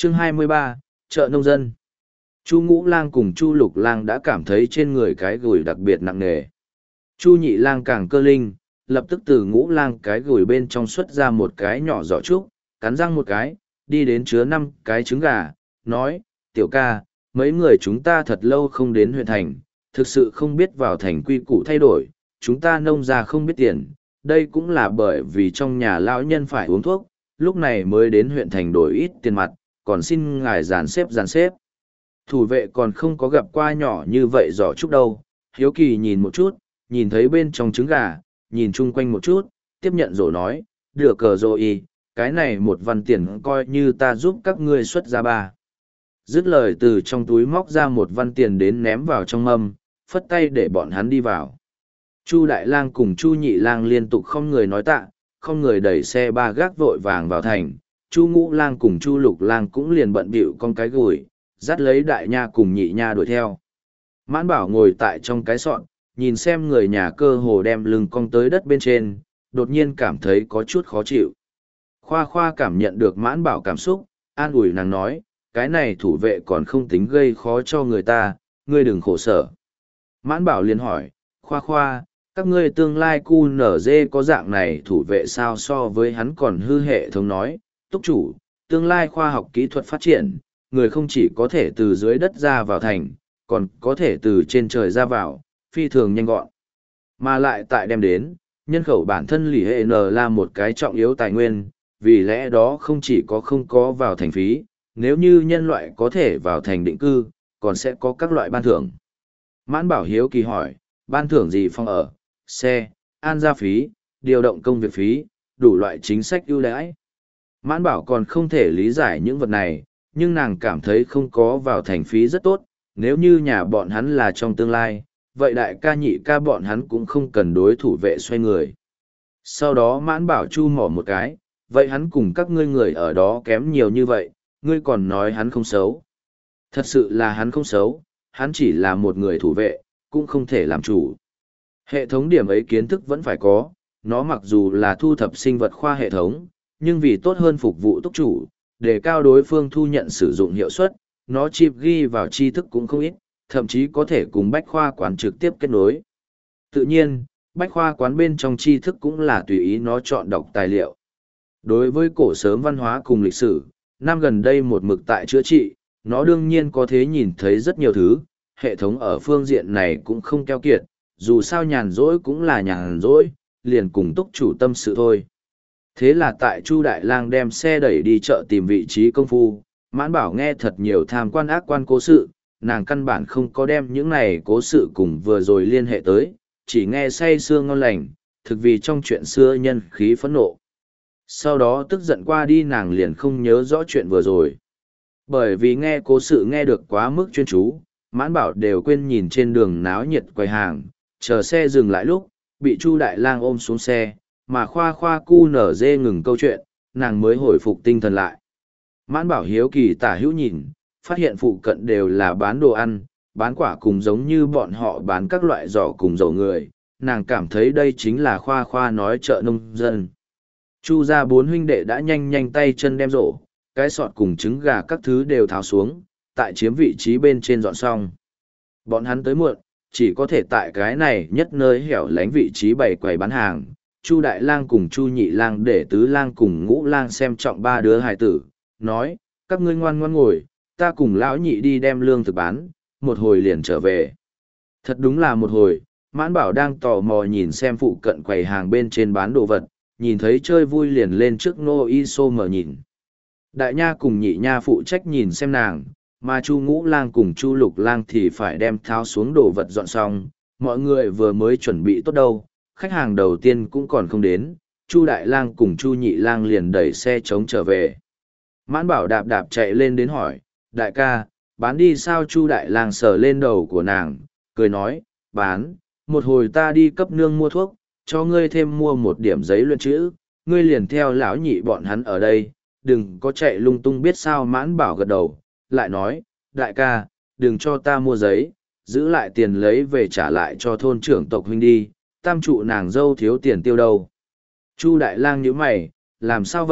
Chương 23, chợ nông dân. Chu Ngũ Lang cùng Chu Lục Lang đã cảm thấy trên người cái gùi đặc biệt nặng nề. Chu Nhị Lang càng cơ linh, lập tức từ Ngũ Lang cái gùi bên trong xuất ra một cái nhỏ giỏ trúc, cắn răng một cái, đi đến chứa 5 cái trứng gà, nói, tiểu ca, mấy người chúng ta thật lâu không đến huyện thành, thực sự không biết vào thành quy củ thay đổi, chúng ta nông gia không biết tiền, đây cũng là bởi vì trong nhà lão nhân phải uống thuốc, lúc này mới đến huyện thành đổi ít tiền mặt, còn xin ngài dàn xếp. Thủ vệ còn không có gặp qua nhỏ như vậy giỏ trúc đâu, hiếu kỳ nhìn một chút, nhìn thấy bên trong trứng gà, nhìn chung quanh một chút, tiếp nhận rồi nói, được cờ rồi cái này một văn tiền coi như ta giúp các ngươi xuất ra ba. Dứt lời từ trong túi móc ra một văn tiền đến ném vào trong mâm, phất tay để bọn hắn đi vào. Chu Đại Lang cùng Chu Nhị Lang liên tục không người nói tạ, không người đẩy xe ba gác vội vàng vào thành. Chu Ngũ Lang cùng Chu Lục Lang cũng liền bận bịu con cái gùi, dắt lấy Đại Nha cùng Nhị Nha đuổi theo. Mãn Bảo ngồi tại trong cái sọn, nhìn xem người nhà cơ hồ đem lưng cong tới đất bên trên, đột nhiên cảm thấy có chút khó chịu. Khoa Khoa cảm nhận được Mãn Bảo cảm xúc, an ủi nàng nói, cái này thủ vệ còn không tính gây khó cho người ta, ngươi đừng khổ sở. Mãn Bảo liền hỏi, Khoa Khoa, các ngươi tương lai cu nở dê có dạng này thủ vệ sao so với hắn còn hư hệ thống nói, túc chủ, tương lai khoa học kỹ thuật phát triển, người không chỉ có thể từ dưới đất ra vào thành, còn có thể từ trên trời ra vào, phi thường nhanh gọn. Mà lại tại đem đến, nhân khẩu bản thân lì hệ N là một cái trọng yếu tài nguyên, vì lẽ đó không chỉ không có vào thành phí, nếu như nhân loại có thể vào thành định cư, còn sẽ có các loại ban thưởng. Mãn Bảo hiếu kỳ hỏi, ban thưởng gì phong ở, xe, an gia phí, điều động công việc phí, đủ loại chính sách ưu đãi. Mãn Bảo còn không thể lý giải những vật này, nhưng nàng cảm thấy không có vào thành phí rất tốt, nếu như nhà bọn hắn là trong tương lai, vậy đại ca nhị ca bọn hắn cũng không cần đối thủ vệ xoay người. Sau đó Mãn Bảo chu mỏ một cái, vậy hắn cùng các ngươi người ở đó kém nhiều như vậy, ngươi còn nói hắn không xấu. Thật sự là hắn không xấu, hắn chỉ là một người thủ vệ, cũng không thể làm chủ. Hệ thống điểm ấy kiến thức vẫn phải có, nó mặc dù là thu thập sinh vật khoa hệ thống, nhưng vì tốt hơn phục vụ túc chủ, để cao đối phương thu nhận sử dụng hiệu suất, nó chip ghi vào tri thức cũng không ít, thậm chí có thể cùng bách khoa quán trực tiếp kết nối. Tự nhiên, bách khoa quán bên trong tri thức cũng là tùy ý nó chọn đọc tài liệu. Đối với cổ sớm văn hóa cùng lịch sử, năm gần đây một mực tại chữa trị, nó đương nhiên có thể nhìn thấy rất nhiều thứ, hệ thống ở phương diện này cũng không keo kiệt, dù sao nhàn rỗi cũng là nhàn rỗi, liền cùng túc chủ tâm sự thôi. Thế là tại Chu Đại Lang đem xe đẩy đi chợ tìm vị trí công phu, Mãn Bảo nghe thật nhiều tham quan ác quan cố sự, nàng căn bản không có đem những này cố sự cùng vừa rồi liên hệ tới, chỉ nghe say sưa ngon lành, thực vì trong chuyện xưa nhân khí phẫn nộ. Sau đó tức giận qua đi nàng liền không nhớ rõ chuyện vừa rồi. Bởi vì nghe cố sự nghe được quá mức chuyên chú, Mãn Bảo đều quên nhìn trên đường náo nhiệt quầy hàng, chờ xe dừng lại lúc, bị Chu Đại Lang ôm xuống xe, mà Khoa Khoa cu nở dê ngừng câu chuyện, nàng mới hồi phục tinh thần lại. Mãn Bảo hiếu kỳ tả hữu nhìn, phát hiện phụ cận đều là bán đồ ăn, bán quả cùng giống như bọn họ bán các loại giỏ cùng dầu người, nàng cảm thấy đây chính là Khoa Khoa nói chợ nông dân. Chu gia 4 huynh đệ đã nhanh nhanh tay chân đem rổ, cái sọt cùng trứng gà các thứ đều tháo xuống, tại chiếm vị trí bên trên dọn xong. Bọn hắn tới muộn, chỉ có thể tại cái này nhất nơi hẻo lánh vị trí bày quầy bán hàng. Chu Đại Lang cùng Chu Nhị Lang để Tứ Lang cùng Ngũ Lang xem trọng 3 đứa hài tử, nói, các ngươi ngoan ngoan ngồi, ta cùng lão nhị đi đem lương thực bán, một hồi liền trở về. Thật đúng là một hồi, Mãn Bảo đang tò mò nhìn xem phụ cận quầy hàng bên trên bán đồ vật, nhìn thấy chơi vui liền lên trước Nô Y Sô mở nhìn. Đại Nha cùng Nhị Nha phụ trách nhìn xem nàng, mà Chu Ngũ Lang cùng Chu Lục Lang thì phải đem tháo xuống đồ vật dọn xong, mọi người vừa mới chuẩn bị tốt đâu, khách hàng đầu tiên cũng còn không đến, Chu Đại Lang cùng Chu Nhị Lang liền đẩy xe trống trở về. Mãn Bảo đạp đạp chạy lên đến hỏi, đại ca, bán đi sao? Chu Đại Lang sờ lên đầu của nàng, cười nói, bán, một hồi ta đi cấp nương mua thuốc, cho ngươi thêm mua một điểm giấy luyện chữ, ngươi liền theo lão nhị bọn hắn ở đây, đừng có chạy lung tung biết sao. Mãn Bảo gật đầu, lại nói, đại ca, đừng cho ta mua giấy, giữ lại tiền lấy về trả lại cho thôn trưởng tộc huynh đi, tam trụ nàng dâu thiếu tiền tiêu đâu. Chu Đại Lang nhíu mày, làm sao vậy,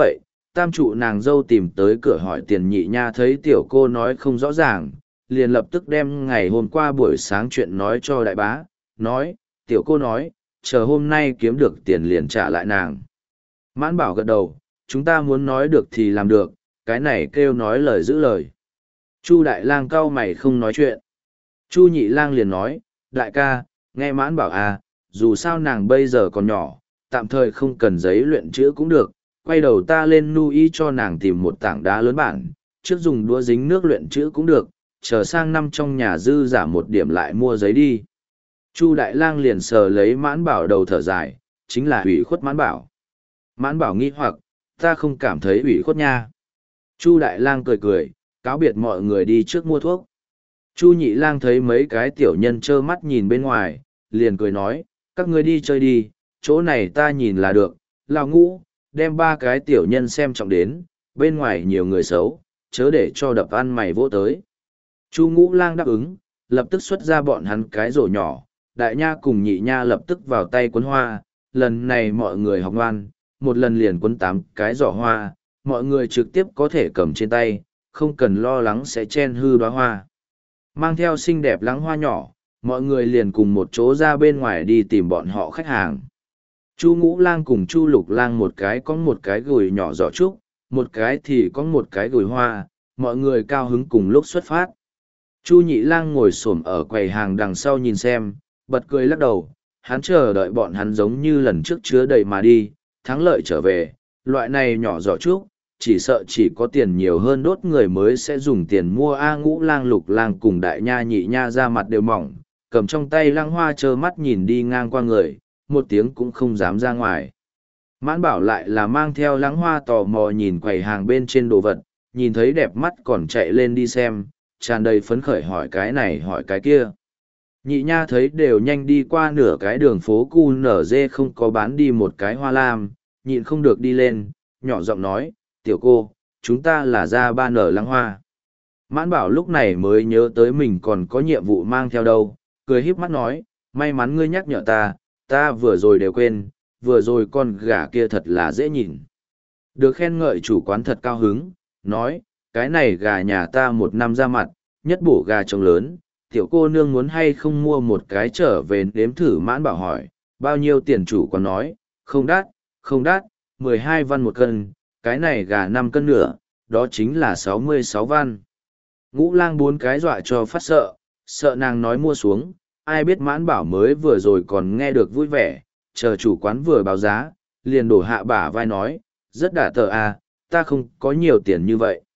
tam trụ nàng dâu tìm tới cửa hỏi tiền nhị nha thấy tiểu cô nói không rõ ràng, liền lập tức đem ngày hôm qua buổi sáng chuyện nói cho đại bá, nói, tiểu cô nói, chờ hôm nay kiếm được tiền liền trả lại nàng. Mãn Bảo gật đầu, chúng ta muốn nói được thì làm được, cái này kêu nói lời giữ lời. Chu Đại Lang cau mày không nói chuyện. Chu Nhị Lang liền nói, đại ca, nghe Mãn Bảo à, dù sao nàng bây giờ còn nhỏ, tạm thời không cần giấy luyện chữ cũng được, quay đầu ta lên nu y cho nàng tìm một tảng đá lớn bản, trước dùng đũa dính nước luyện chữ cũng được, chờ sang năm trong nhà dư giả một điểm lại mua giấy đi. Chu Đại Lang liền sờ lấy Mãn Bảo đầu thở dài, chính là ủy khuất Mãn Bảo. Mãn Bảo nghi hoặc, ta không cảm thấy ủy khuất nha. Chu Đại Lang cười cười, cáo biệt mọi người đi trước mua thuốc. Chu Nhị Lang thấy mấy cái tiểu nhân trơ mắt nhìn bên ngoài, liền cười nói, các ngươi đi chơi đi, chỗ này ta nhìn là được, Lão Ngũ, đem ba cái tiểu nhân xem trọng đến, bên ngoài nhiều người xấu, chớ để cho đập ăn mày vỗ tới. Chu Ngũ Lang đáp ứng, lập tức xuất ra bọn hắn cái rổ nhỏ, đại nha cùng nhị nha lập tức vào tay cuốn hoa, lần này mọi người học ngoan, một lần liền cuốn 8 cái giỏ hoa, mọi người trực tiếp có thể cầm trên tay, không cần lo lắng sẽ chen hư đóa hoa. Mang theo xinh đẹp lắng hoa nhỏ, mọi người liền cùng một chỗ ra bên ngoài đi tìm bọn họ khách hàng. Chu Ngũ Lang cùng Chu Lục Lang một cái có một cái gùi nhỏ giỏ trúc, một cái thì có một cái gùi hoa, mọi người cao hứng cùng lúc xuất phát. Chu Nhị Lang ngồi xổm ở quầy hàng đằng sau nhìn xem, bật cười lắc đầu, hắn chờ đợi bọn hắn giống như lần trước chứa đầy mà đi, thắng lợi trở về, loại này nhỏ giỏ trúc, chỉ sợ chỉ có tiền nhiều hơn đốt người mới sẽ dùng tiền mua. A Ngũ Lang Lục Lang cùng đại nha nhị nha ra mặt đều mỏng, cầm trong tay lăng hoa trơ mắt nhìn đi ngang qua người, một tiếng cũng không dám ra ngoài. Mãn Bảo lại là mang theo lăng hoa tò mò nhìn quầy hàng bên trên đồ vật, nhìn thấy đẹp mắt còn chạy lên đi xem, tràn đầy phấn khởi hỏi cái này hỏi cái kia. Nhị nha thấy đều nhanh đi qua nửa cái đường phố cu nở dê không có bán đi một cái hoa lam, nhịn không được đi lên, nhỏ giọng nói, tiểu cô, chúng ta là ra ba nở lăng hoa. Mãn Bảo lúc này mới nhớ tới mình còn có nhiệm vụ mang theo đâu, cười híp mắt nói, may mắn ngươi nhắc nhở ta vừa rồi đều quên, vừa rồi con gà kia thật là dễ nhìn. Được khen ngợi chủ quán thật cao hứng, nói, cái này gà nhà ta một năm ra mặt, nhất bổ gà trống lớn, tiểu cô nương muốn hay không mua một cái trở về nếm thử. Mãn Bảo hỏi, bao nhiêu tiền? Chủ quán nói, không đắt, 12 văn một cân, cái này gà 5 cân nửa, đó chính là 66 văn. Ngũ Lang 4 cái dọa cho phát sợ nàng nói mua xuống, ai biết Mãn Bảo mới vừa rồi còn nghe được vui vẻ, chờ chủ quán vừa báo giá, liền đổ hạ bả vai nói, rất đả tờ à, ta không có nhiều tiền như vậy.